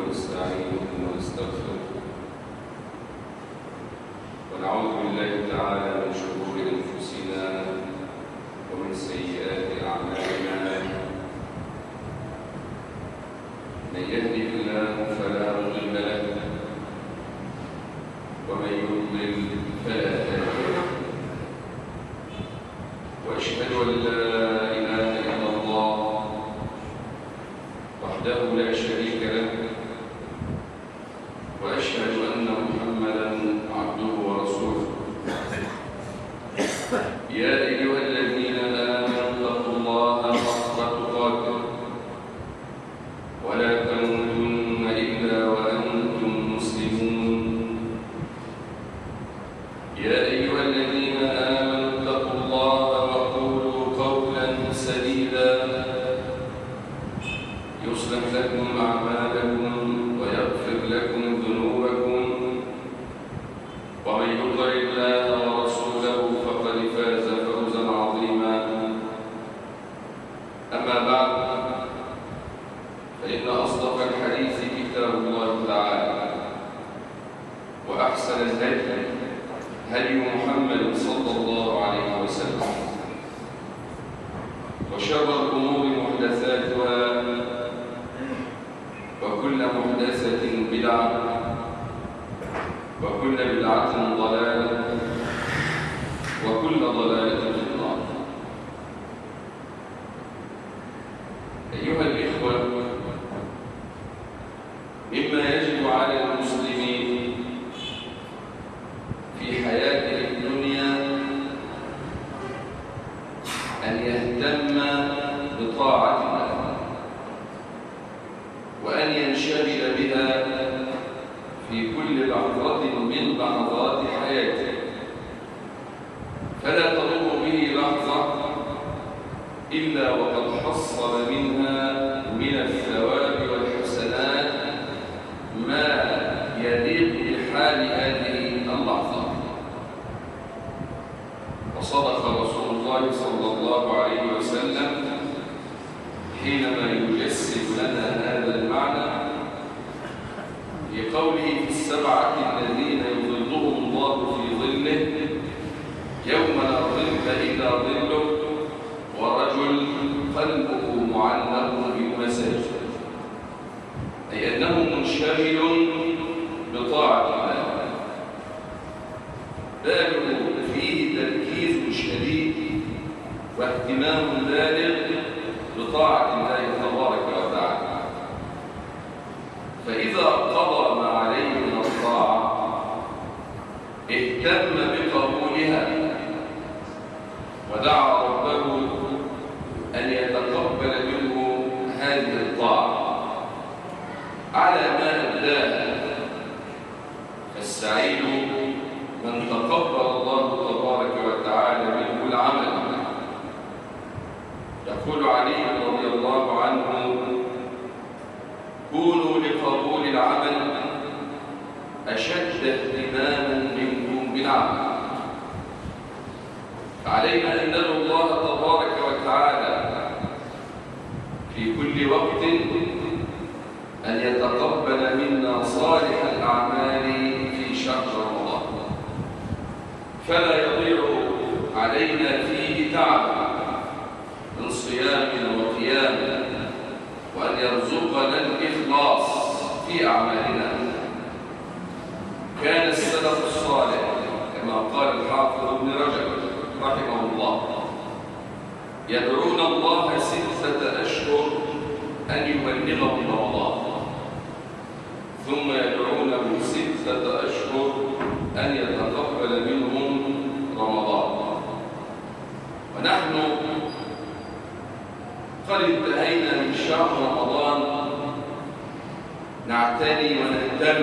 ونستعينه ونستغفره ونعوذ بالله تعالى من شرور أنفسنا ومن سيئات أعمالنا. من يهده الله فلا مضل له ومن يضلل فلا هادي له، وأشهد أن لا إله إلا الله وحده لا شريك له، وأشهد أن محمدًا عبده ورسوله. يا أيها الذين آمنوا اتقوا الله حق تقاته ولا تموتن إلا وأنتم مسلمون. يا أيها الذين آمنوا اتقوا الله وقولوا قولا سديدا يصلح لكم أعمالكم ويغفر لكم ذنوبكم، ومن يطع الله ورسوله فقد فاز فوزا عظيما. أما بعد، فإن أصدق الحديث كتاب الله تعالى، وأحسن الهدي هدي محمد صلى الله عليه وسلم، وشر الأمور محدثاتها، وكل محدثة بدعة، وكل بدعة ضلالة، وكل ضلالة في النار. أيها الإخوة، مما يجب على المسلمين في حياته الدنيا أن يهتم بطاعة الله، وأن ينشغل بها في كل لحظة من لحظات حياته، فلا تمر به لحظة إلا وقد حصل منها من الثواب والحسنات ما يليق بحال هذه اللحظة. وصدق رسول الله صلى الله عليه وسلم حينما يجسد لنا هذا المعنى بقوله: في السبعة الذين يظلهم الله في ظله يوم لا ظل إلا ظله، ورجل قلبه معلق بالمساجد، أي أنه منشغل بطاعة الله، بالغ فيه تركيز شديد واهتمام بالغ بطاعة الله تبارك وتعالى. فإذا قضى ما عليه من الطاعة اهتم بقبولها، ودعا ربه أن يتقبل منه هذه الطاعة على ما أبداها. فالسعيد من تقبل الله تبارك وتعالى منه العمل. يقول علي رضي الله عنه: كونوا لقبول العمل أشد اهتماما منكم بالعمل. فعلينا أن ندعو الله تبارك وتعالى في كل وقت أن يتقبل منا صالح الأعمال في شهر رمضان، فلا يضيع علينا فيه تعب من صيام وقيام، وأن يرزقنا الإخلاص في أعمالنا. كان السلف الصالح كما قال الحافظ ابن رجب رحمه الله يدعون الله 6 أشهر أن يبلغهم رمضان، ثم يدعونه 6 أشهر أن يتقبل منهم رمضان. ونحن قد انتهينا من شهر رمضان نعتني ونهتم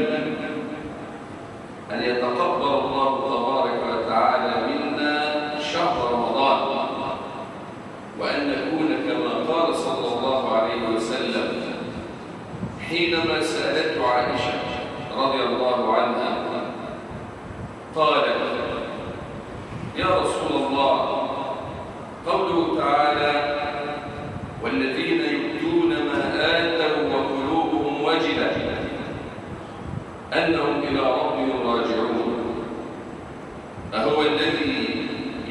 أن يتقبل الله تبارك وتعالى منا شهر رمضان، وأن نكون كما قال صلى الله عليه وسلم حينما سألته عائشة رضي الله عنها قالت: يا رسول الله، قوله تعالى: والذين يؤتون ما آتوا وقلوبهم وجلة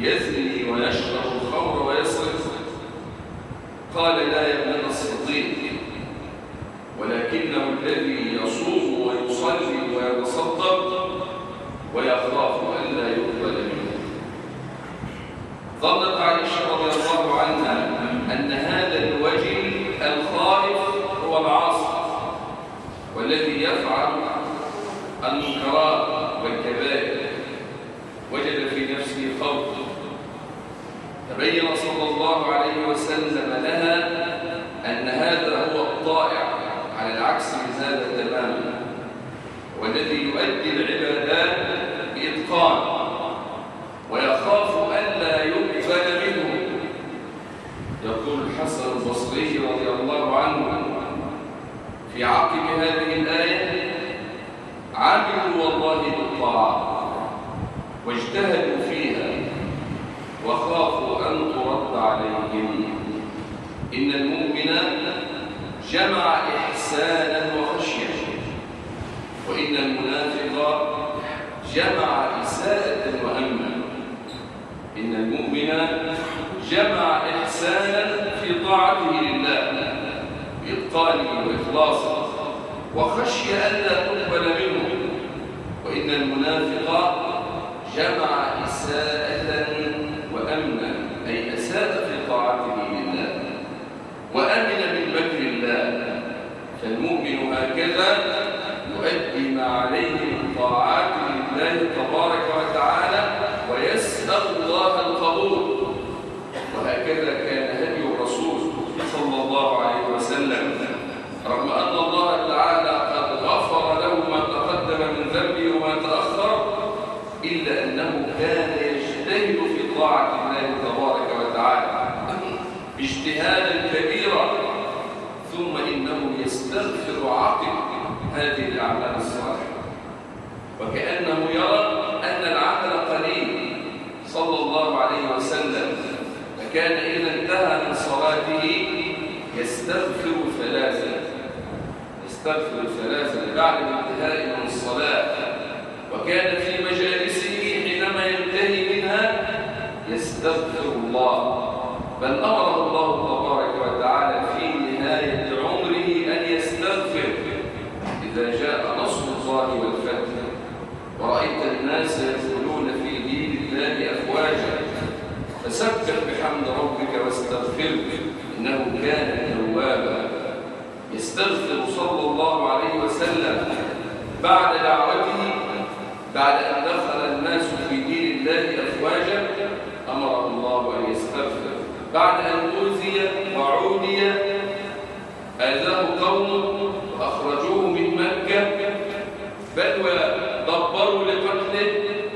يزني ويشرب الخمر ويسرق؟ قال: لا يا ابن الصديق، ولكنه الذي يصوم ويصلي ويتصدق ويخاف ألا يقبل منه. ظنت عائشة رضي الله عنها أن هذا الوجل الخائف هو العاصي والذي يفعل المنكرات والكبائر، وجد في نفسه خوف. تبين صلى الله عليه وسلم لها أن هذا هو الطائع على العكس من هذا تماما، والذي يؤدي العبادات بإتقان ويخاف ألا يقبل منه. يقول الحسن البصري رضي الله عنه في عقب هذه الآية: عملوا والله بالطاعة واجتهدوا فيها وخافوا أن ترد عليهم. إن المؤمن جمع إحسانا وخشية، وإن المنافق جمع إساءة وأمنا. إن المؤمن جمع إحسانا في طاعته لله بإتقانه وإخلاصه وخشية ألا تقبل منه، وإن المنافق جمع إساءة وأمنا، أي أساء في طاعته لله وأمن من مكر الله. فالمؤمن هكذا يؤدي ما عليه من طاعات لله تبارك وتعالى ويسأل الله القبول. وهكذا كان هدي الرسول صلى الله عليه وسلم، رغم أن الله تعالى قد غفر له ما تقدم من ذنبه وما تأخر، إلا أنه كان يجتهد في طاعة الله تبارك وتعالى باجتهادا كبيرا، ثم إنه يستغفر عقب هذه الأعمال الصالحة، وكأنه يرى أن العمل قليل صلى الله عليه وسلم، فكان إذا انتهى من صلاته يستغفر ثلاثا بعد الانتهاء من الصلاة، وكان في مجالسه حينما ينتهي منها يستغفر الله، بل أمره الله تبارك وتعالى في نهاية عمره أن يستغفر إذا جاء نصر الله والفتح ورأيت الناس يدخلون في دين الله أفواجا، فسبح بحمد ربك واستغفره إنه كان توابا. يستغفر صلى الله عليه وسلم بعد دعوته، بعد أن دخل الناس في دين الله أفواجا أمره الله أن يستغفر. بعد أن أوذي وعودي آذاه قومه وأخرجوه من مكة، بل ودبروا لقتله،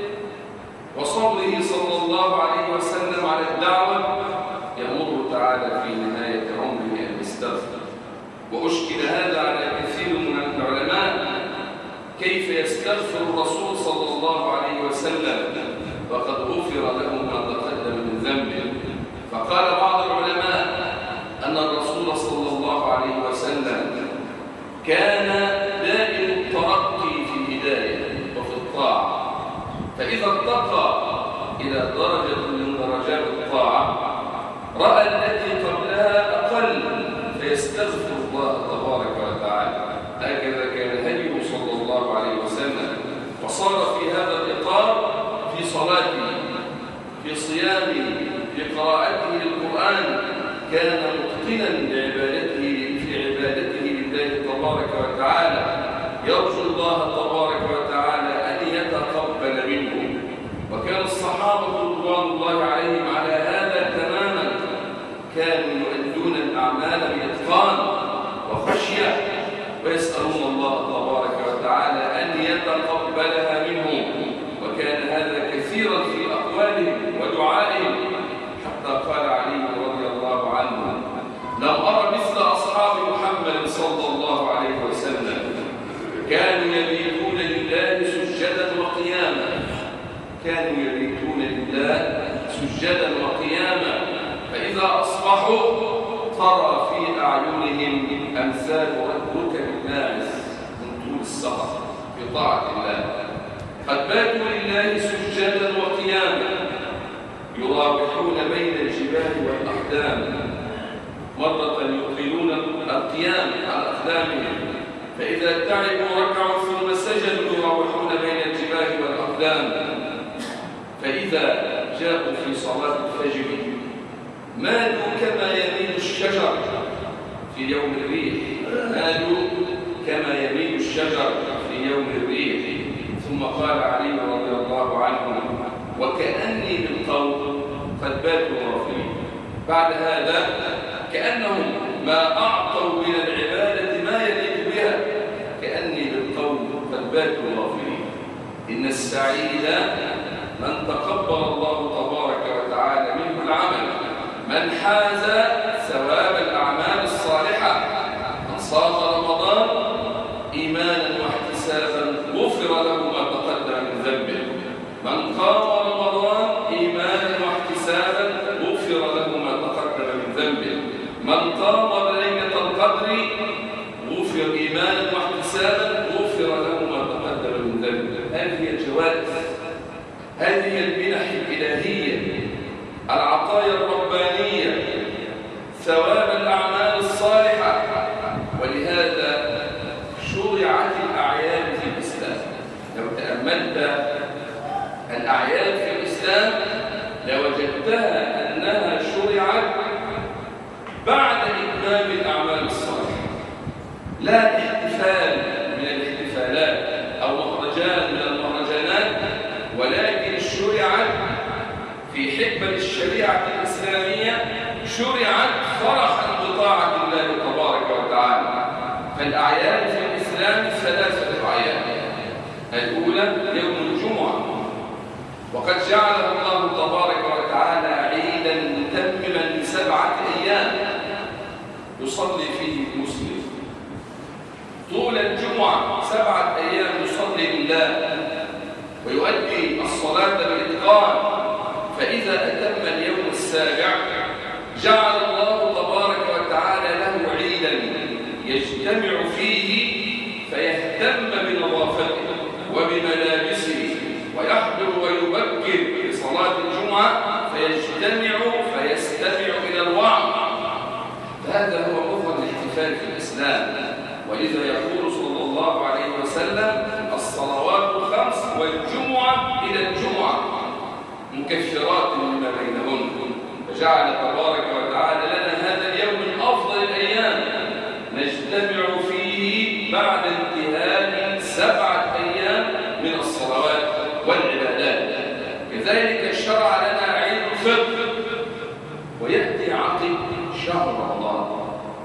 وصبره صلى الله عليه وسلم على الدعوة، يأمر تعالى في نهاية عمره أن يستغفر. وأشكل هذا على كثير من العلماء، كيف يستغفر الرسول صلى الله عليه وسلم وقد غفر له ما تقدم من ذنبه. فقال بعض العلماء أن الرسول صلى الله عليه وسلم كان دائم الترقي في الهداية وفي الطاعة، فإذا ارتقى إلى درجة من درجات الطاعة رأى التي قبلها أقل فيستغفر الله تبارك وتعالى. هكذا كان هديه صلى الله عليه وسلم، وصار في هذا الإطار في صلاته، في صيامه، في قراءته للقرآن، كان متقنا في عبادته لله تبارك وتعالى، يرجو الله تبارك وتعالى أن يتقبل منه. وكان الصحابة رضوان الله عليهم على هذا تماما، كانوا يؤدون الأعمال بإتقان وخشية، ويسألون الله تبارك وتعالى أن يتقبلها منهم، وكان هذا كثيرا في أقوالهم ودعائهم، حتى قال علي رضي الله عنه: لم أرى مثل أصحاب محمد صلى الله عليه وسلم، كانوا يبيتون لله سجدا وقياما، كانوا يبيتون لله سجدا وقياما، فإذا أصبحوا ترى في أعينهم أمثال ركب الناس من طول السهر في طاعة الله، قد باتوا لله سجدا وقياما، بين الجبال والأقدام، مرة يطيلون القيام على أقدامهم، فإذا تعبوا ركعوا ثم سجدوا يروحون بين الجبال والأقدام. فإذا جاءوا في صلاة الفجر مالوا كما يميل الشجر في يوم الريح، مالوا كما يميل الشجر في يوم الريح. ثم قال علي رضي الله عنه: وكأني بالقوم قد باتوا غافلين. بعد هذا كأنهم ما أعطوا من العبادة ما يليق بها، كأني بالقوم قد باتوا غافلين. إن السعيد من تقبل الله تبارك وتعالى منه العمل، من حاز ثواب الأعمال الصالحة، من صام رمضان إيمانا واحتسابا غفر له ما تقدم من ذنبه، من قام رمضان إيمانا واحتسابا غفر له ما تقدم من ذنبه، من قام ليلة القدر غفر إيمانا واحتسابا غفر له ما تقدم من ذنبه. هذه الجوائز، هذه المنح الإلهية، العطايا الربانية، ثواب الأعمال الصالحة. ولهذا شرعت الأعياد في الإسلام. لو تأملت الأعياد في الإسلام لوجدتها أنها شرعت بعد إتمام الأعمال الصالحة، لا احتفال من الاحتفالات أو مهرجان من المهرجانات، ولكن شرعت في حكمة الشريعة الإسلامية، شرعت فرحا بطاعة الله تبارك وتعالى. فالأعياد في الإسلام ثلاثة أعياد. الأولى يوم الجمعة، وقد جعله الله تبارك وتعالى عيدا متمما ل7 أيام يصلي فيه المسلم طول الجمعة، 7 أيام يصلي لله ويؤدي الصلاة بإتقان. فإذا أتم اليوم السابع جعل الله تبارك وتعالى له عيدا يجتمع فيه فيهتم بنظافته وبملابسه ويحضر ويبكر لصلاة الجمعة فيجتمع فيستمع إلى الوعظ. هذا هو مظهر الاحتفال في الإسلام. ولذا يقول صلى الله عليه وسلم: الصلوات 5 والجمعة إلى الجمعة مكفرات لما بينهن. فجعل تبارك وتعالى لنا هذا اليوم من أفضل الأيام نجتمع فيه بعد انتهاء 7 أيام من الصلوات والعبادات. كذلك شرع لنا عيد الفطر، ويأتي عقب شهر رمضان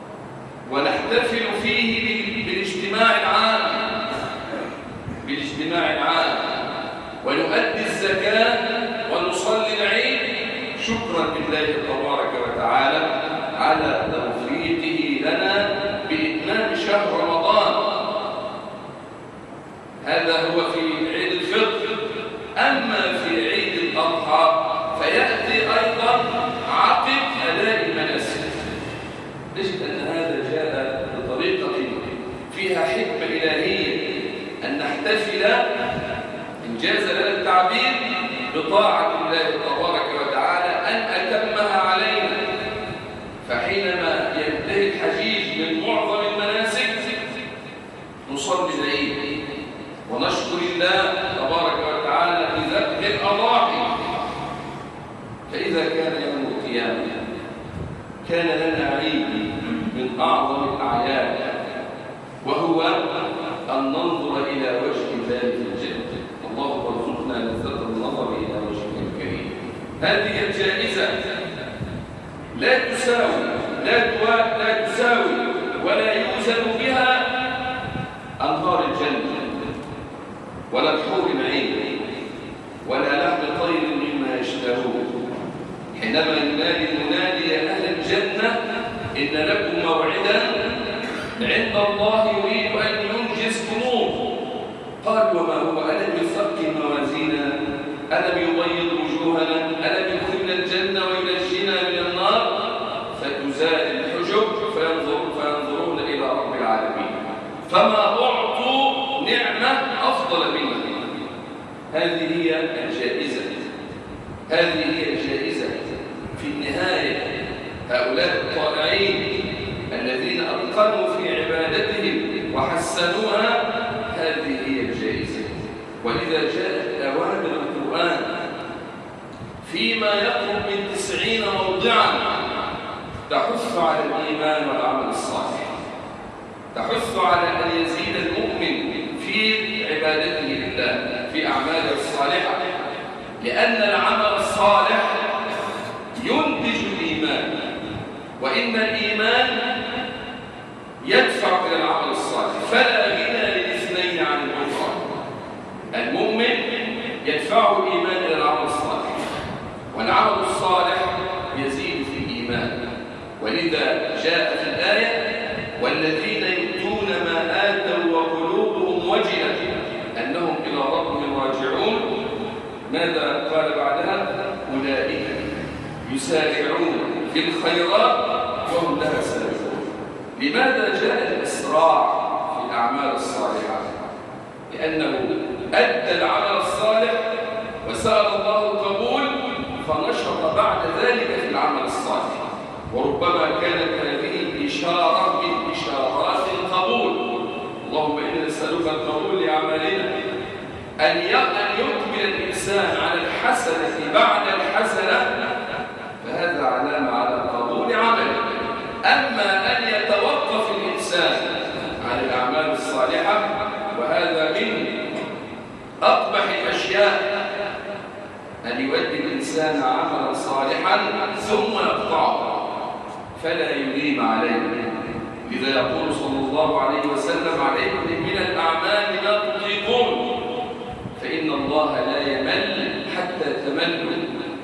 ونحتفل فيه بالاجتماع العام ونؤدي الزكاة ونصلي العيد شكرا لله تبارك وتعالى على توفيقه لنا بإتمام شهر رمضان. هذا هو في عيد الفطر. أما في عيد الأضحى فيأتي أيضا عقب أداء المناسك. نجد أن هذا جاء بطريقة فيها حكمة إلهية أن نحتفل إن جاز لنا التعبير بطاعة الله تبارك وتعالى أن أتمها علينا. فحينما ينتهي الحجيج من معظم المناسك نصلي العيد ونشكر الله تبارك وتعالى بذبح الأضاحي. فإذا كان يوم القيامة كان لنا عيد من أعظم الأعياد، وهو أن ننظر إلى وجه ذلك الجنة. الله ارزقنا لذة النظر إلى وجهه الكريم. هذه الجائزة لا تساوي ولا يوزن بها أنهار الجنة ولا الحور العين ولا لحم طير مما يشتهون. حينما ينادي المنادي يا أهل الجنة إن لكم موعدا عند الله يريد أن ينجزكموه. قال: وما هو؟ ألم يثقل موازيننا؟ ألم يبيض وجوهنا؟ ألم يدخلنا الجنة وينجينا من النار؟ فتزال الحجب فينظرون إلى رب العالمين فما أعطوا نعمة أفضل منها. هذه هي الجائزة في النهاية هؤلاء الطائعين الذين أتقنوا في عبادتهم وحسنوها، هذه هي الجائزة. ولذا جاءت أوامر القرآن فيما يقرب من 90 موضعا تحث على الإيمان والعمل الصالح، تحث على أن يزيد المؤمن في عبادته لله في أعماله الصالحة، لأن العمل الصالح ينتج الإيمان، وإن الإيمان يدفع إلى العمل الصالح، فلا غنى للاثنين عن الأخرى. المؤمن يدفعه الإيمان إلى العمل الصالح، والعمل الصالح يزيد في الإيمان. ولذا جاء في الآية: والذين يؤتون ما آتوا وقلوبهم وجلة أنهم إلى ربهم راجعون. ماذا قال بعدها؟ أولئك يسارعون في الخيرات وهم لها سابقون. لماذا جاء الإسراع في الأعمال الصالحة؟ لأنه أدى العمل الصالح وسأل الله القبول، فنشط بعد ذلك في العمل الصالح. وربما كانت هذه إشارة من إشارات القبول. اللهم إنا نسألك القبول لأعمالنا، أن يكمل الإنسان على الحسنة بعد الحسنة، فهذا علامة على قبول عمله. أما أن يتوقف الإنسان عن الأعمال الصالحة، وهذا من أقبح الأشياء، أن يؤدي الإنسان عملا صالحا ثم يقطعه فلا يديم عليه. لذا يقول صلى الله عليه وسلم: عليكم من الأعمال ما تطيقون، فإن الله لا يمل حتى تملوا.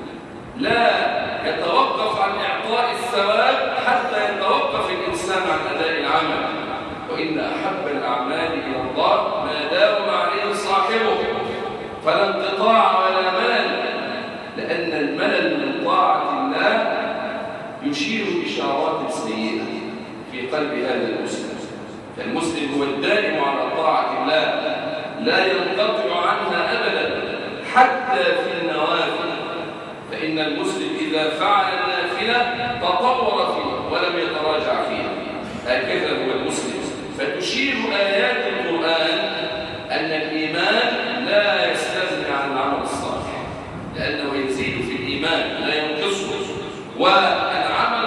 لا يتوقف عن إعطاء الثواب حتى يتوقف الإنسان عن أداء العمل. وإن أحب الأعمال إلى الله ما داوم عليه صاحبه، فلا انقطاع ولا ملل، لأن الملل من طاعة الله يشير إشارات سيئة في قلب هذا المسلم. فالمسلم هو الدائم على طاعة الله، لا ينقطع عنها أبدا حتى في النوافل. فإن المسلم إذا فعل النافلة تطور فيها ولم يتراجع فيها، هكذا هو المسلم. فتشير آيات القرآن أن الإيمان لا يستغني عن العمل الصالح، لأنه يزيد في الإيمان لا ينقصه، والعمل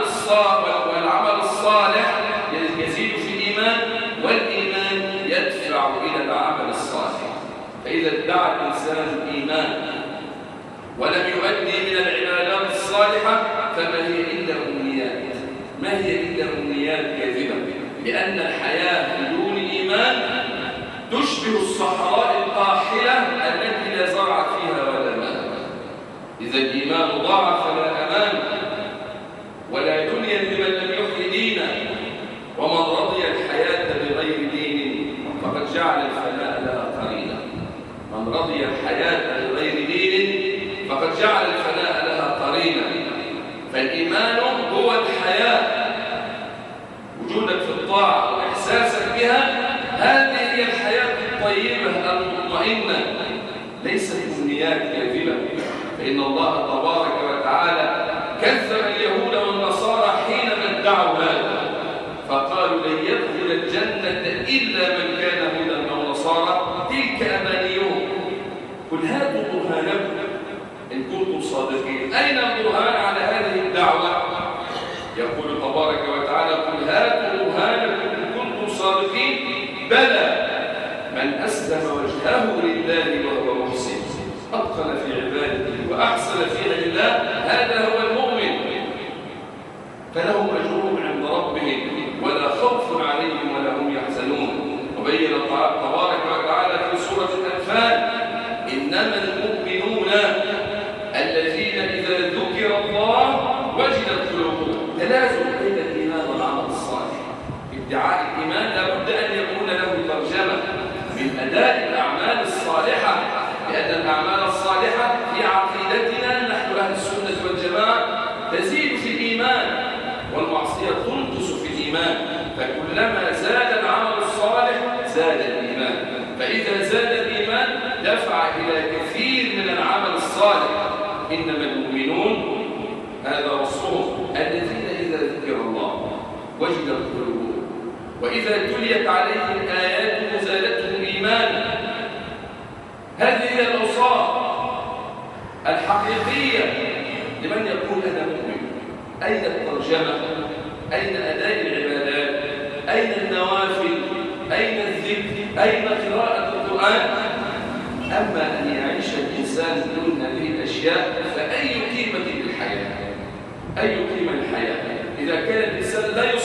الصالح يزيد في الإيمان، والإيمان يدفع إلى العمل الصالح. فإذا ادعى الإنسان الإيمان ولم يؤدي من العبادات الصالحة فما هي إلا أمنيات، ما هي إلا أمنيات كاذبة، لأن الحياة بدون إيمان تشبه الصحراء القاحلة التي لا زرع فيها ولا ماء. إذا الإيمان ضاع فلا أمان ولا دنيا لمن لم يحيي دينا، ومن رضي الحياة بغير دين فقد جعل الفناء لها قرينا. من رضي الحياة بغير دين فقد جعل الفناء لها قرينا. فالإيمان هو الحياة، وجودك في الطاعة وإحساسك بها، هذه هي الحياة الطيبة المطمئنة، ليست أمنيات كاذبة. فإن الله تبارك وتعالى كذب اليهود والنصارى حينما ادعوا هذا، فقالوا لن يدخل الجنة إلا من كان هودا أو نصارى، تلك أمانيهم. قل هاتوا برهانكم إن كنتم صادقين. أين البرهان على هذه الدعوة؟ يقول تبارك وتعالى: قل هاتوا برهانكم إن كنتم صادقين، بلى من أسلم وجهه لله وهو محسن أتقن في عبادته وأحسن في الله، هذا هو المؤمن، فلهم أجرهم عند ربهم ولا خوف عليهم ولا هم يحزنون. وبين تبارك وتعالى في سورة الأنفال: إنما المؤمنون الذين إذا ذكر الله وجلت قلوبهم. تلازم بين الإيمان والعمل الصالح. ادعاء الإيمان لابد أن يكون له ترجمة من أداء الأعمال الصالحة، لأن الأعمال الصالحة في عقيدتنا نحن أهل السنة والجماعة تزيد في الإيمان، والمعصية تنقص في الإيمان. فكلما زاد العمل الصالح زاد الإيمان، فإذا زاد الإيمان دفع إلى كثير من العمل الصالح. إنما المؤمنون، هذا الذين إذا ذكر الله وجلت قلوبهم وإذا تليت عليهم آياته زادتهم إيمانا. هذه هي الأوصاف الحقيقية لمن يقول أنا مؤمن. أين الترجمة؟ أين أداء العبادات؟ أين النوافل؟ أين الذكر؟ أين قراءة القرآن؟ أما أن يعيش الإنسان دون هذه الأشياء فأي قيمة للحياة؟ أي قيمة للحياة؟ إذا كان الإنسان لا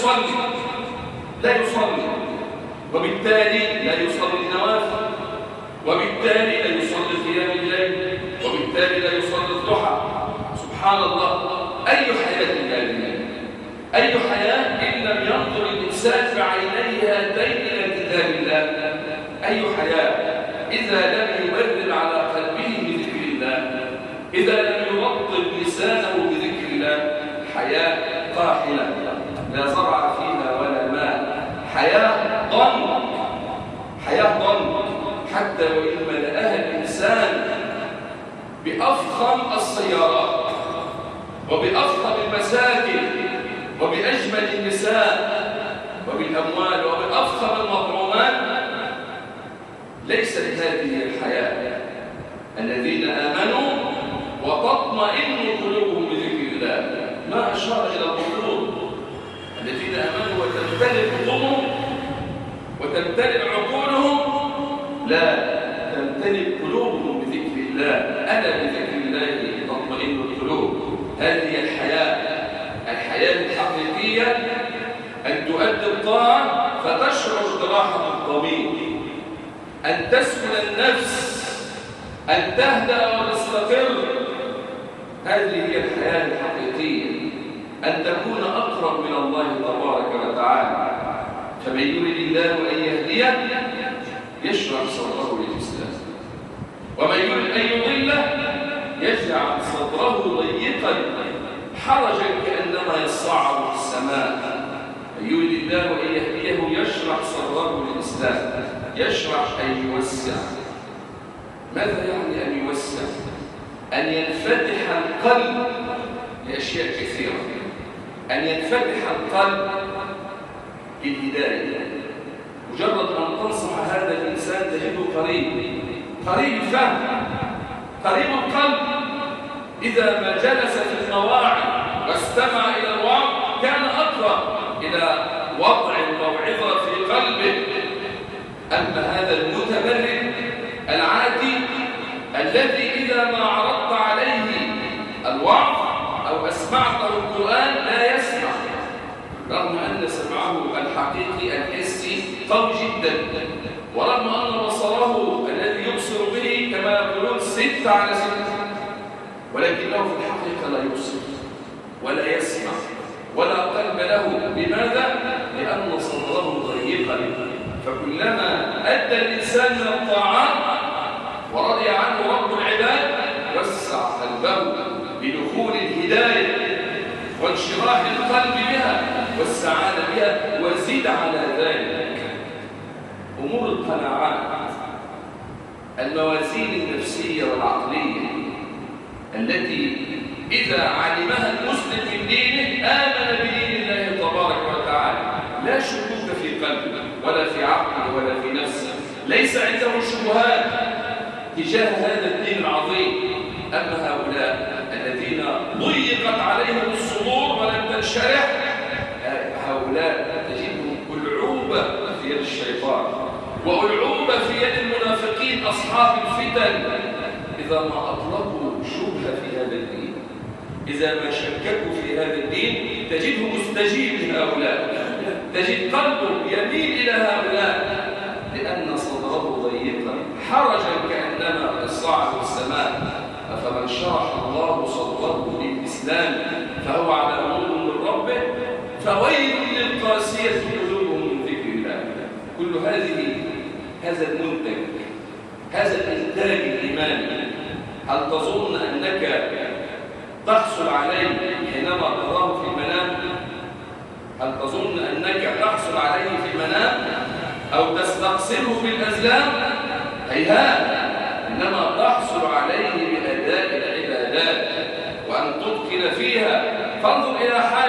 يصلي وبالتالي لا يصلي النوافل، وبالتالي لا يصلي قيام الليل، وبالتالي لا يصلي الضحى. سبحان الله، أي حياة هذه؟ أي حياة إن لم ينظر الإنسان بعينيه هاتين إلى كتاب الله؟ أي حياة إذا لم يبرر على قلبه بذكر الله، إذا لم يرطب لسانه بذكر الله؟ حياة قاحلة لا زرع فيها ولا ماء، حياة ضنك حتى وإن ملأها الإنسان بأفخم السيارات وبأفخم المساكن وبأجمل النساء وبالأموال وبأفخم المطعومات، ليست هذه الحياة. الذين آمنوا وتطمئن قلوبهم بذكر الله، ما أشار إلى القلوب. الذين آمنوا وتمتلئ قلوبهم وتمتلئ عقولهم، لا تمتلئ قلوبهم بذكر الله. ألا بذكر الله تطمئن القلوب. هذه الحياة الحقيقية، أن تؤدي الطاعة فتشعر براحة الضمير، أن تسكن النفس، أن تهدأ وتستقر. هذه هي الحياة الحقيقية، أن تكون أقرب من الله تبارك وتعالى. فمن يريد الله أن يهديه يشرح صدره للإسلام، ومن يريد أن يضله يجعل صدره ضيقا حرجا كأنما يصعد في السماء. من يريد الله أن يهديه يشرح صدره للإسلام، يشرح أن يوسع. ماذا يعني أن يوسع؟ أن ينفتح القلب لأشياء كثيرة، أن ينفتح القلب للهداية. مجرد أن تنصح هذا الإنسان تجده قريب الفهم، قريب القلب. إذا ما جلس في المواعظ واستمع إلى الوعظ كان أقرب إلى وضع الموعظة في قلبه. أما هذا المتبرد العادي الذي إذا ما عرضت عليه الوعظ أو أسمعته القرآن لا يسمع، رغم أن سمعه الحقيقي الحسي قوي جدا، ورغم أن بصره الذي يبصر به كما يقولون 6/6، ولكنه في الحقيقة لا يبصر ولا يسمع ولا قلب له. لماذا؟ لأن صدره ضيقا. فكلما أدى الإنسان من الطاعات ورضي عنه رب العباد وسع قلبه بدخول الهداية وانشراح القلب بها والسعادة بها. وزيد على ذلك أمور القناعات، الموازين النفسية والعقلية التي إذا علمها المسلم من دينه آمن بدين الله تبارك وتعالى، لا شكوك في قلبه ولا في عقله ولا في نفسه، ليس عنده شبهات تجاه هذا الدين العظيم. أما هؤلاء الذين ضيقت عليهم الصدور ولم تنشرح، هؤلاء تجدهم ألعوبة في يد الشيطان وألعوبة في يد المنافقين أصحاب الفتن. إذا ما أطلقوا شبهة في هذا الدين، إذا ما شككوا في هذا الدين، تجده مستجيب لهؤلاء، تجد قلبه يميل إلى هؤلاء، لأن صدره ضيقا حرجا كأنما يصعد السماء. فمن شرح الله صدره للإسلام فهو على نور من ربه، فويل للقاسية قلوبهم من ذكر الله. كل هذا المنتج، هذا الإنتاج الإيماني، هل تظن أنك تحصل عليه حينما تراه في المنام؟ هل تظن أنك تحصل عليه في المنام أو تستقصره بالأزلام؟ هيهات، إنما تحصل عليه بأداء العبادات وأن تتقن فيها. فانظر إلى حال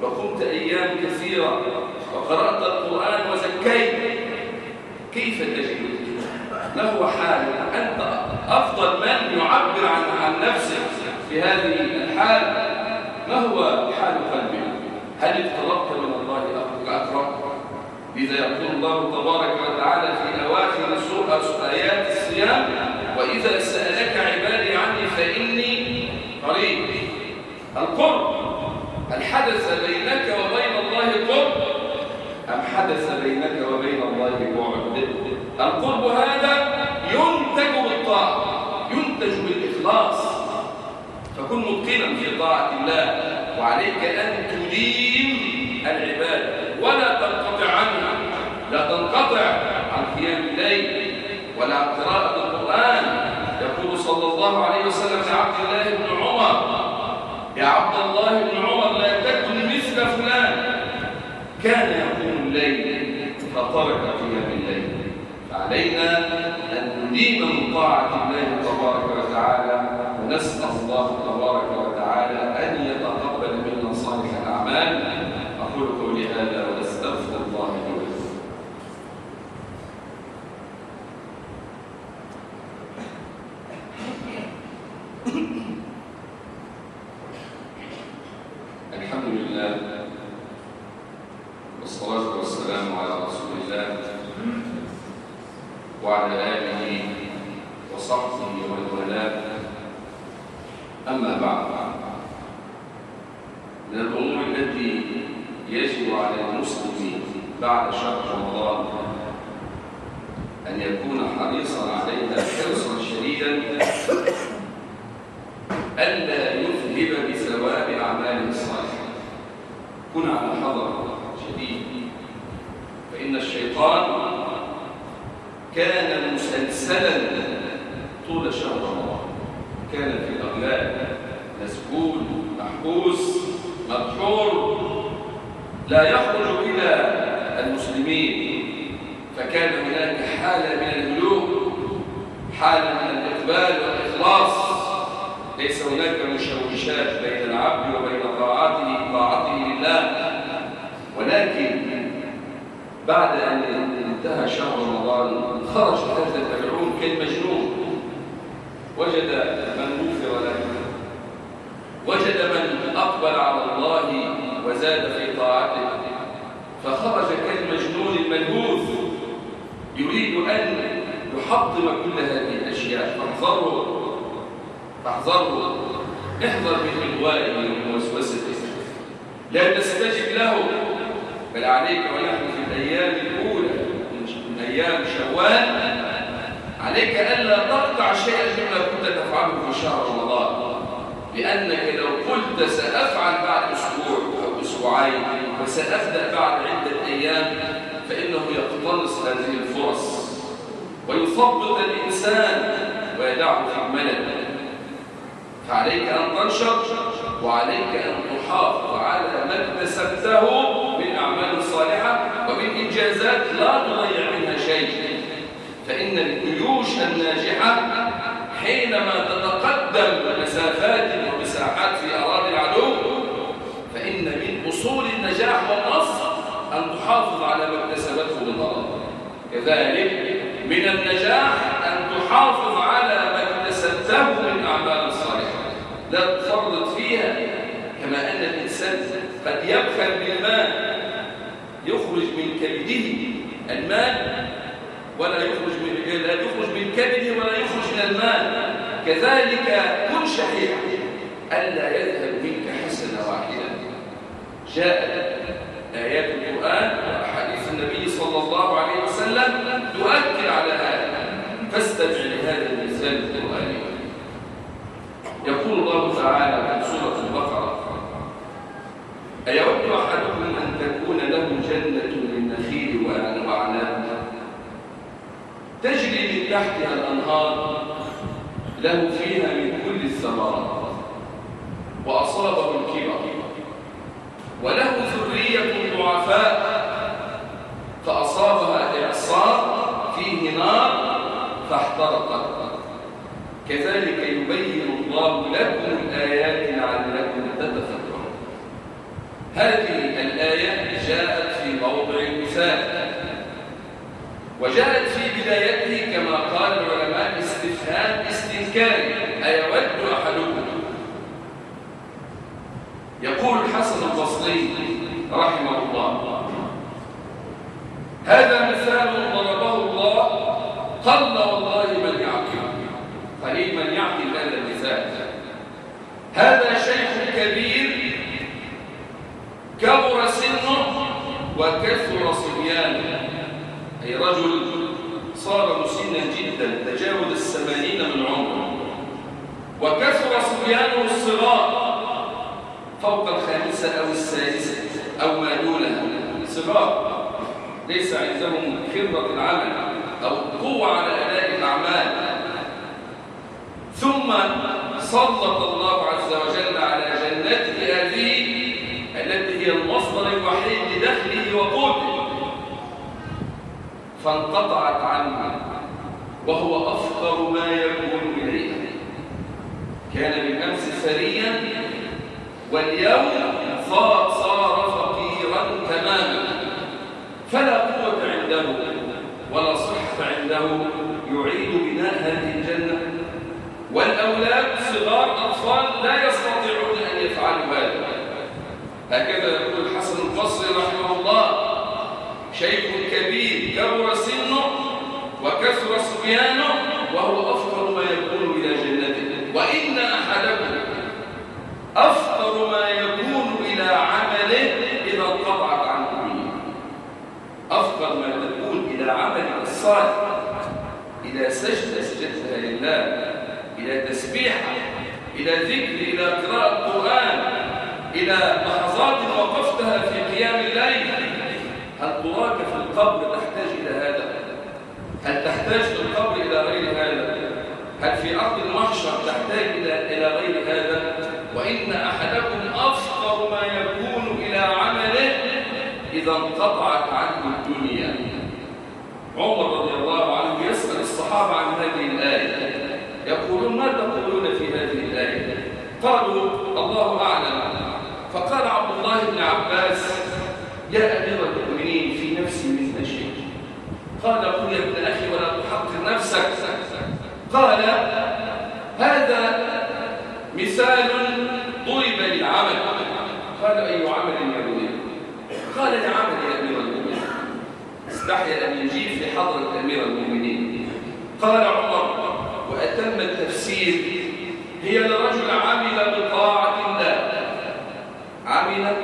وقمت أيام كثيرة وقرأت القرآن وزكيت، كيف تجد؟ ما هو حالك؟ أنت أفضل من يعبر عن نفسك في هذه الحال. ما هو حال قلبك؟ هل اقتربت من الله أقرب؟ لذا يقول الله تبارك وتعالى في أواخر سورة آيات الصيام: وإذا سألك عبادي عني فإني قريب. القرب، هل حدث بينك وبين الله قرب أم حدث بينك وبين الله بعد؟ القرب هذا ينتج بالطاعة، ينتج بالإخلاص، فكن متقنا في طاعة الله، وعليك أن تديم العبادة ولا تنقطع عنها، لا تنقطع عن قيام الليل ولا عن قراءة القرآن. يقول صلى الله عليه وسلم لعبد الله بن عمر: يا عبد الله بن عمر، لا تكن مثل فلان كان يقوم الليل فترك قيام الليل. فعلينا أن نديم من طاعة الله تبارك وتعالى، ونسأل الله تبارك وتعالى أن يتقبل منا صالح الأعمال. أقول قولي هذا وأستغفر الله لي ولكم. الحمد لله والصلاة والسلام على رسول الله وعلى آله وصحبه ومن والاه. أما بعد، من الأمور التي يجب على المسلم بعد شهر رمضان أن يكون حريصا عليها حرصا شديدا ألا يذهب بثواب أعماله الصالحة. كن على حذر شديد، فإن الشيطان كان مسلسلا طول شهر رمضان، كان في الأغلال مسجون محبوس مدحور لا يخرج إلى المسلمين. فكان هناك حالة من الهدوء، حالة من الإقبال والإخلاص، ليس هناك مشوشات بين العبد وبين طاعته لله. ولكن بعد أن انتهى شهر رمضان خرج هذا الملعون كالمجنون، وجد من غفر له، وجد من أقبل على الله وزاد في طاعته، فخرج كالمجنون الملهوث يريد أن يحطم كل هذه الأشياء. فاحذروا، احذر من إغوائه ومن وسوسته، لا تستجب له، بل عليك ونحن في الأيام الأولى من أيام شوال عليك ألا تقطع شيئا مما كنت تفعله في شهر رمضان، لأنك لو قلت سأفعل بعد أسبوع أو أسبوعين وسأبدأ بعد عدة أيام فإنه يقتنص هذه الفرص ويثبط الإنسان ويدعه في الملل. فعليك أن تنشط، وعليك أن تحافظ على ما اكتسبته من أعمال الصالحة ومن إنجازات لا تضيع منها شيء. فإن الجيوش الناجحة حينما تتقدم مسافات ومساحات في أراضي العدو، فإن من أصول النجاح والنصر أن تحافظ على ما اكتسبته من الأرض. كذلك من النجاح أن تحافظ على ما اكتسبته من أعمال الصالحة، لا تفرط فيها. كما أن الإنسان قد يبخل بالمال، يخرج من كبده المال ولا يخرج من كبده ولا يخرج من المال. كذلك كن شحيحا ألا يذهب منك حسنة واحدة. جاءت آيات القرآن وأحاديث النبي صلى الله عليه وسلم تؤكد على هذا، فاستمع لهذا المثال القرآني. يقول الله تعالى في سورة البقرة: أيود أحدكم أن تكون له جنة من نخيل وأعناب تجري من تحتها الأنهار له فيها من كل الثمرات وأصابه الكبر وله ذرية ضعفاء فأصابها إعصار فيه نار فاحترقت. كذلك يبين الله لكم الآيات لعلكم تتفكرون. هذه الآية جاءت في موضع المثال، وجاءت في بدايته كما قال العلماء استفهام استنكاري: أيود أحدكم. يقول الحسن البصري رحمه الله: هذا مثال ضربه الله قل والله من يعقل، قليل من يعقل هذا المثال. هذا شيخ كبير كبر سنه وكثر صبيانه، أي رجل صار مسنا جدا تجاوز 80 من عمره، وكثر صبيانه الصغار فوق 5 أو 6 أو ما دونها، صغار ليس عندهم خبرة العمل أو قوة على أداء الأعمال. ثم سلط الله عز وجل على جنته هذه التي هي المصدر الوحيد لدخله وقوته، فانقطعت عنه وهو أفقر ما يكون إليه. كان بالأمس ثريا واليوم صار فقيرا تماما، فلا قوة عنده ولا صحة عنده يعيد بناء هذه الجنة، والأولاد صغار أطفال لا يستطيعون أن يفعلوا هذا. هكذا يقول الحسن البصري رحمه الله: شيخ كبير كبر سنه وكثر صبيانه وهو أفقر ما يكون إلى جنته، وإن أحدكم أفقر ما يكون إلى عمله إذا انقطعت عنه الدنيا. أفقر ما تكون إلى عمل الصالح، إلى سجدتها لله، إلى تسبيحة، إلى ذكر، إلى قراءة القرآن، إلى لحظات وقفتها في قيام الليل. هل تراك في القبر تحتاج إلى هذا؟ هل تحتاج في القبر إلى غير هذا؟ هل في أرض المحشر تحتاج إلى غير هذا؟ وإن أحدكم أفقر ما يكون إلى عمله إذا انقطعت عنه الدنيا. عمر رضي الله عنه يسأل الصحابة عن هذه الآية، يقولون: ما تقولون في هذه الآية؟ قالوا: الله أعلم. فقال عبد الله بن عباس: يا أمير المؤمنين، في نفسي منها شيء. قال: قل يا ابن أخي ولا تحقر نفسك. قال: هذا مثال ضرب للعمل. قال: أي عمل يا أمير؟ قال: لعمل يا أمير المؤمنين. استحيا أن يجيب في حضرة أمير المؤمنين. قال عمر وأتم التفسير: هي لرجل عمل بطاعة الله، عمل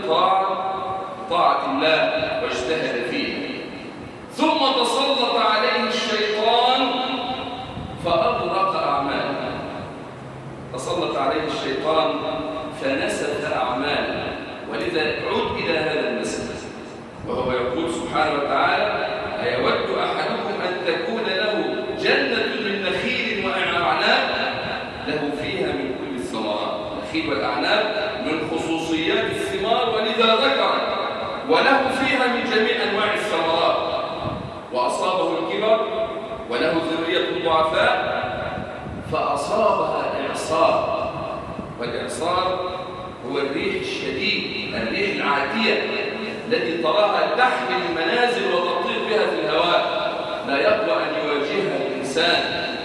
بطاعة الله واجتهد فيه، ثم تسلط عليه الشيطان فأغرق أعماله. تسلط عليه الشيطان فنسف أعماله، ولذا عد إلى هذا النسف، وهو يقول سبحانه وتعالى: أيود أحدكم أن تكون له جنة من نخيل وأعناب له فيها من كل الثمرات. النخيل والأعناب من خصوصيات الثمار، ولذا ذكر: وله فيها من جميع أنواع الثمرات، وأصابه الكبر وله ذرية ضعفاء فأصابها إعصار، والإعصار هو الريح الشديد، الريح العاتية التي تراها تحمل المنازل وتطير بها في الهواء، لا يقوى أن يواجهها الإنسان.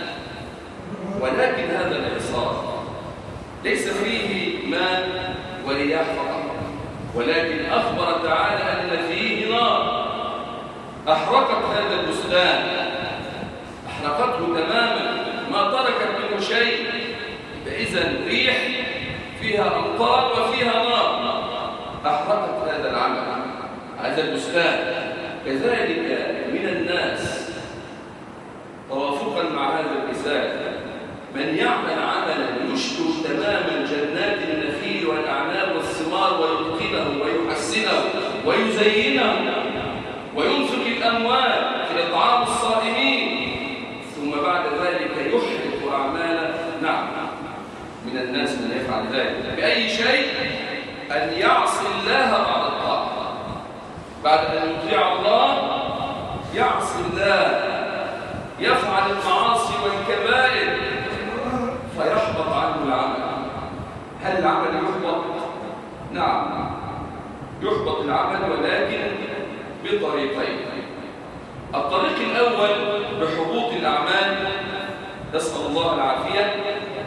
ولكن هذا الإعصار ليس فيه ماء ورياح فقط، ولكن أخبر تعالى أن فيه نار أحرقت هذا البستان، أحرقته تماما، ما تركت منه شيء. فإذا ريح فيها أمطار وفيها نار أحرقت هذا العمل، هذا البستان. كذلك من الناس توافقا مع هذا المثال من يعمل عملا يشبه تماما جنات النخيل والأعناب والثمار ويتقنه ويحسنه ويزينه وينفق الأموال في إطعام الصائمين، ثم بعد ذلك يحرق أعماله. نعم، من الناس من يفعل ذلك بأي شيء؟ أن يعصي الله بعد الطاعة، بعد أن يطيع الله يعصي الله، يفعل المعاصي والكبائر فيحبط عنه العمل. هل العمل يحبط؟ نعم، يحبط العمل ولكن بطريقين. الطريق الأول بحبوط الأعمال، نسأل الله العافية،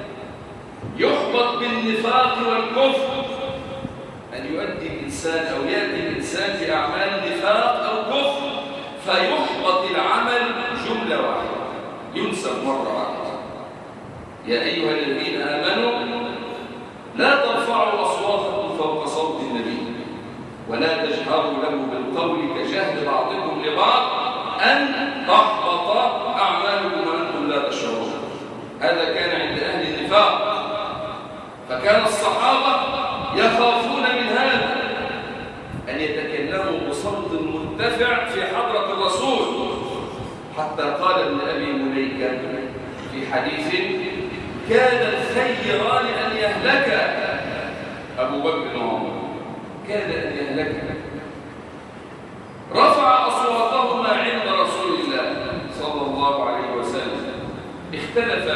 يحبط بالنفاق والكفر، أن يؤدي الإنسان أو يأتي الإنسان بأعمال نفاق أو كفر فيحبط العمل جملة واحدة، ينسب مرة واحدة. يا أيها الذين آمنوا لا ترفعوا أصواتكم فوق صوت النبي ولا تجهروا له بالقول كجهل بعضكم لبعض أن تحبط أعمالكم وأنتم لا تشعرون. هذا كان عند أهل النفاق، فكان الصحابة يخافون من هذا، أن يتكلموا بصوت مرتفع في حضرة الرسول، حتى قال ابن أبي مليكة في حديث: كاد الخيران أن يهلك أبو بكر وعمر، كاد أن يهلك، رفع أصواتهما عند رسول الله صلى الله عليه وسلم. اختلف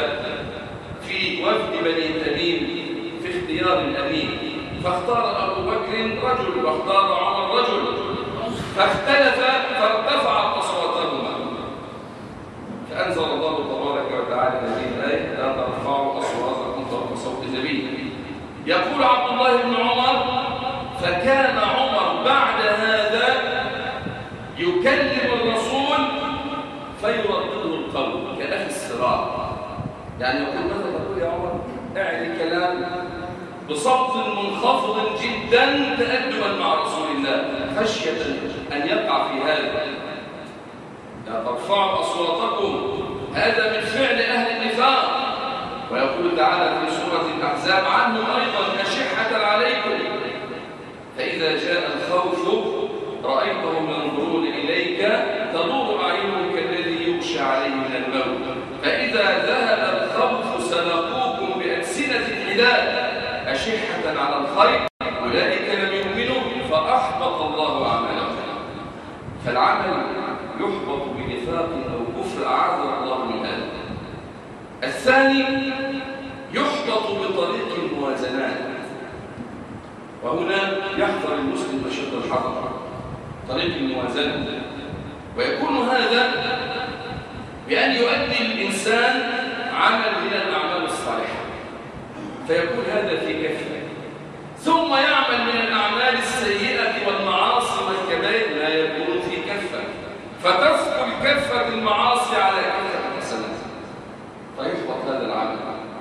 في وفد بني تميم في اختيار الأمين، فاختار أبو بكر رجل واختار عمر رجل، فاختلف فارتفعت أصواتهما، فأنزل الله تبارك وتعالى هذه الآية: لا ترفعوا أصواتكم فوق صوت النبي. يقول عبد الله بن عمر: فكان عمر بعد هذا يكلم الرسول فيردده القول كأخي الصراع، يعني يقول: ماذا تقول يا عمر؟ اعلي كلام بصوت منخفض جدا تأدبا مع رسول الله خشية أن يقع في هذا. لا ترفعوا أصواتكم، هذا من فعل أهل النفاق. ويقول تعالى في سورة الأحزاب عنهم أيضا: أشحة عليكم فإذا جاء الخوف رأيتهم ينظرون إليك تدور أعينهم كالذي يغشى عليه من الموت فإذا ذهب الخوف سلقوكم بألسنة حداد أشحة على الخير أولئك لم يؤمنوا فأحبط الله أعمالهم. فالعمل يحبط بنفاق أو كفر أعاذنا الله من هذا. الثاني يحبط بطريق الموازنات، وهنا يحذر المسلم أشد الحذر، طريق الموازنة، ويكون هذا بأن يؤدي الإنسان عمل من الأعمال الصالحة فيكون هذا في كفة، ثم يعمل من الأعمال السيئة والمعاصي والكبائر ما يكون في كفة، فتثقل كفة المعاصي على كفة الحسنات فيحبط هذا العمل.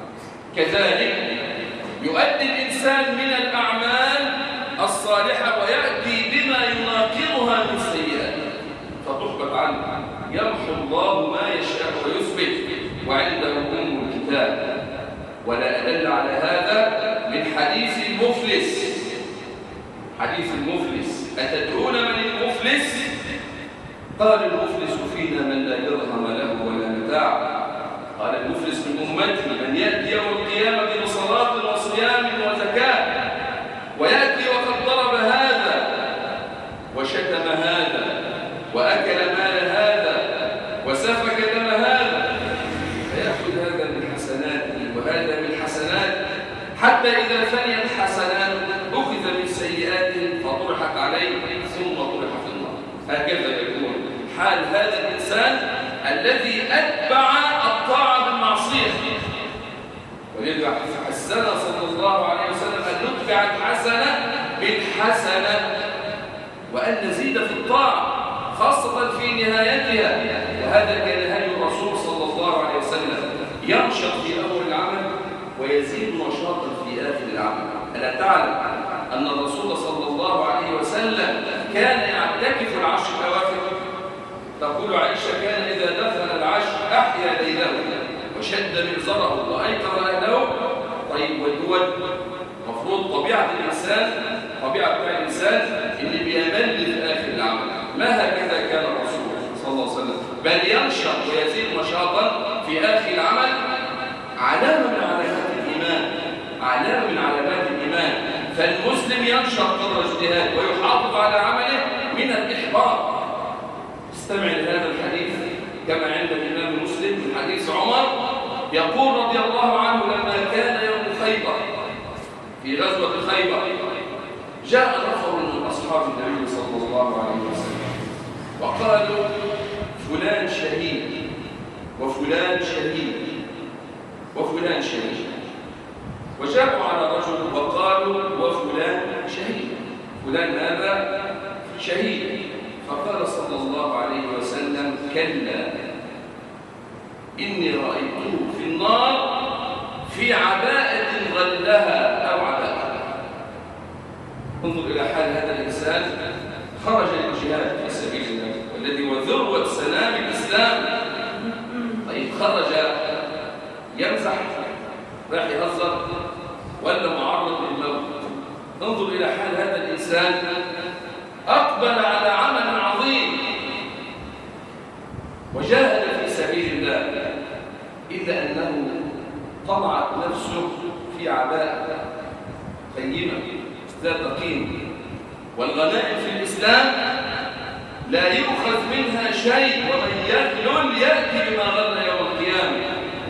كذلك يؤدي الإنسان من الأعمال الصالحة ويأتي بما يناقضها من سيئات فتحبط عنه. يمحو الله ما يشاء ويثبت وعنده أم الكتاب. ولا أدل على هذا من حديث المفلس. حديث المفلس: أتدرون من المفلس؟ قال: المفلس فينا من لا درهم له ولا متاع. قال: المفلس من أمتي من يأتي يوم القيامة بصلاة وصيام وزكاة ويأتي وقد ضرب هذا وشتم هذا وأكل مال هذا وسفك دم هذا، فيأخذ هذا من حسناته وهذا من حسناته حتى إذا فنيت حسنات أخذ من سيئات فطرحت عليه ثم طرح في النار. هكذا يكون حال هذا الإنسان الذي أتبع الطاعة بالمعصية. ولذا حسنا صلى الله عليه وسلم أن نتبع الحسنة بالحسنة وأن نزيد في الطاعة خاصة في نهايتها. وهذا كان هدي الرسول صلى الله عليه وسلم، ينشط في أول العمل ويزيد نشاطا في آخر العمل. ألا تعلم أن الرسول صلى الله عليه وسلم كان يعتكف العشر الأواخر؟ تقول عائشة: كان إذا دخل العشر أحيا ليله وشد مئزره وأيقظ أهله. طيب والجود مفروض طبيعة الإنسان اللي بيمل في آخر العمل، ما هكذا كان الرسول صلى الله عليه وسلم، بل ينشط ويزيد نشاطا في آخر العمل. علامة من علامات الإيمان، علامة من علامات الإيمان. فالمسلم ينشط قدر اجتهاد ويحافظ على عمله من الإحباط. استمع لهذا الحديث كما عند الإمام مسلم من حديث عمر، يقول رضي الله عنه: لما كان يوم خيبر، في غزوة خيبر، جاء نفر من الأصحاب أصحاب النبي صلى الله عليه وسلم وقالوا فلان شهيد وفلان شهيد وفلان شهيد، وجاءوا على رجل وقالوا وفلان شهيد، فلان هذا شهيد. فقال صلى الله عليه وسلم كلا إني رأيته في النار في عباءة غلها أو عباءة. انظر إلى حال هذا الإنسان خرج للجهاد في سبيل الله والذي هو ذروة سنام الإسلام. طيب خرج يمزح راح يهزر ولا معرض للموت؟ انظر إلى حال هذا الإنسان أقبل على عمل عظيم وجاهد في سبيل الله، إلا أنه طمعت نفسه في عباءة قيمة ذات قيمة، والغنائم في الإسلام لا يؤخذ منها شيء، ومن يغلل يأتي بما غل يوم القيامة.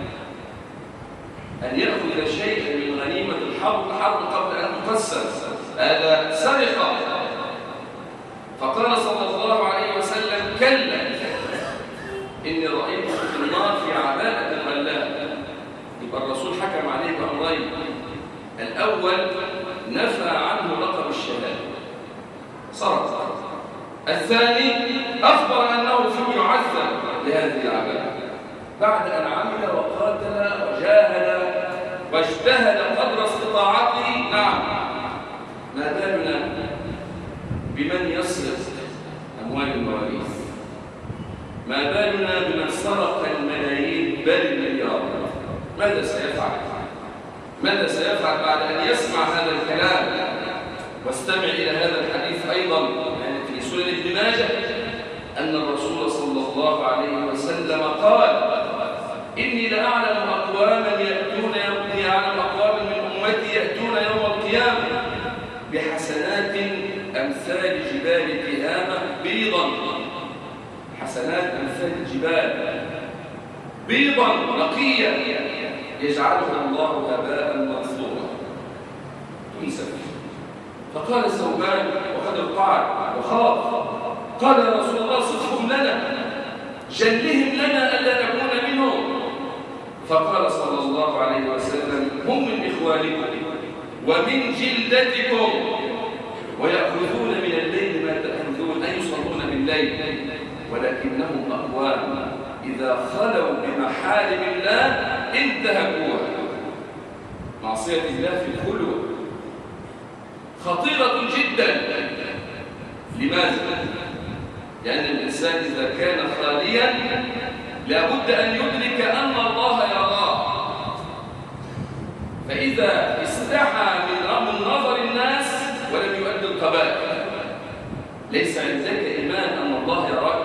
أن يأخذ شيئا من غنيمة الحرب قبل أن تقسم هذا سرقة. فقال صلى الله عليه وسلم كلا إني رأيته في النار في عباءة غلاء. يبقى الرسول حكم عليه بأمرين: الأول نفى عنه لقب الشهادة سرق، الثاني أخبر أنه سوف يعذب لهذه العباءة بعد أن عمل وقاتل وجاهد واجتهد قدر استطاعته. نعم، ما بالنا بمن يسرق أموال المواريث؟ ما بالنا بمن سرق الملايين بل المليارات؟ ماذا سيفعل؟ ماذا سيفعل بعد أن يسمع هذا الكلام؟ واستمع إلى هذا الحديث أيضا يعني في سنن ابن ماجه أن الرسول صلى الله عليه وسلم قال إني لأعلم أقواما من أمتي يأتون يوم القيامة بحسنات أمثال جبال تهامة بيضا، حسنات أمثال الجبال بيضا نقيا يجعله الله هباء منثورا تنسف. فقال الثوبان وقد ارتعد وخاف، قال يا رسول الله صفهم لنا، جلهم لنا ألا نكون منهم. فقال صلى الله عليه وسلم هم من إخوانكم ومن جلدتكم ويأخذون من الليل ما تأخذون، أي يصلون بالليل، ولكنهم أقوام إذا خلوا بمحارم الله انتهكوها. معصية الله في الخلوة خطيرة جدا. لماذا؟ لأن الإنسان إذا كان خاليا لابد أن يدرك أن الله يراه، فإذا استحى من نظر الناس ولم يؤدي القبائل ليس عندك إيمان أن الله يراك،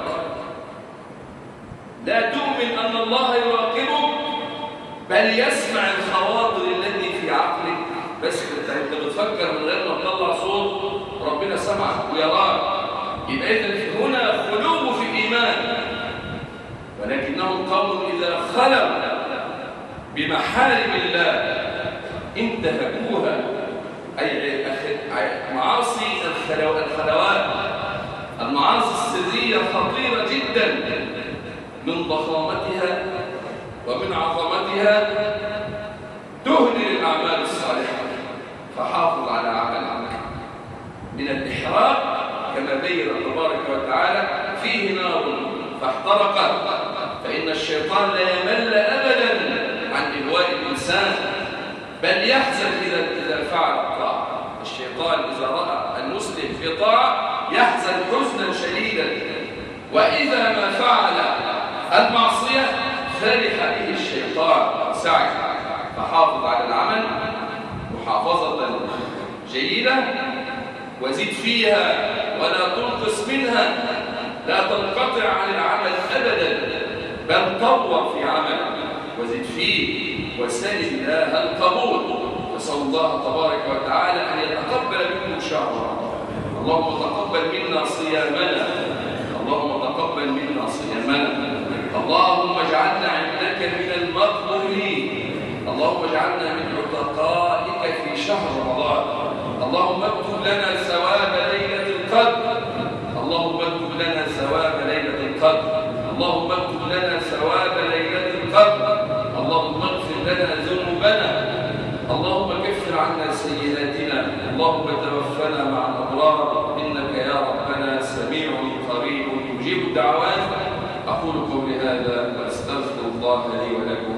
لا تؤمن أن الله يراقبك، بل يسمع الخواطر التي في عقلك. بس انت بتفكر من غير ما تطلع صوت، ربنا سمعك ويراك. يبقى إذن هنا خلو في الإيمان. ولكنهم قوم إذا خلوا بمحارم الله انتهكوها، أي معاصي الخلوات، المعاصي السرية خطيرة جدا من ضخامتها ومن عظمتها تهدر الأعمال الصالحة. فحافظ على عملك من الإحراق كما بين تبارك وتعالى فيه نار فاحترقت، فإن الشيطان لا يمل أبدا عن إغواء الإنسان، بل يحزن إذا فعل الطاعة. الشيطان إذا رأى المسلم في طاعة يحزن حزنا شديدا، وإذا ما فعل المعصية فرح به الشيطان سعي. فحافظ على العمل محافظة جيدة وزد فيها ولا تنقص منها، لا تنقطع عن العمل أبدا، بل طور في عمل وزد فيه وسل الله القبول. نسأل الله تبارك وتعالى أن يتقبل منكم شهر رمضان. اللهم تقبل منا صيامنا، اللهم تقبل منا صيامنا، اللهم اجعلنا عندك من المقبولين، اللهم اجعلنا من عتقائك في شهر رمضان، اللهم اكتب لنا ثواب ليلة القدر سيئاتنا، اللهم توفنا مع الأبرار، إنك يا ربنا سميع قريب يجيب الدعوات. أقول قولي هذا وأستغفر الله لي ولكم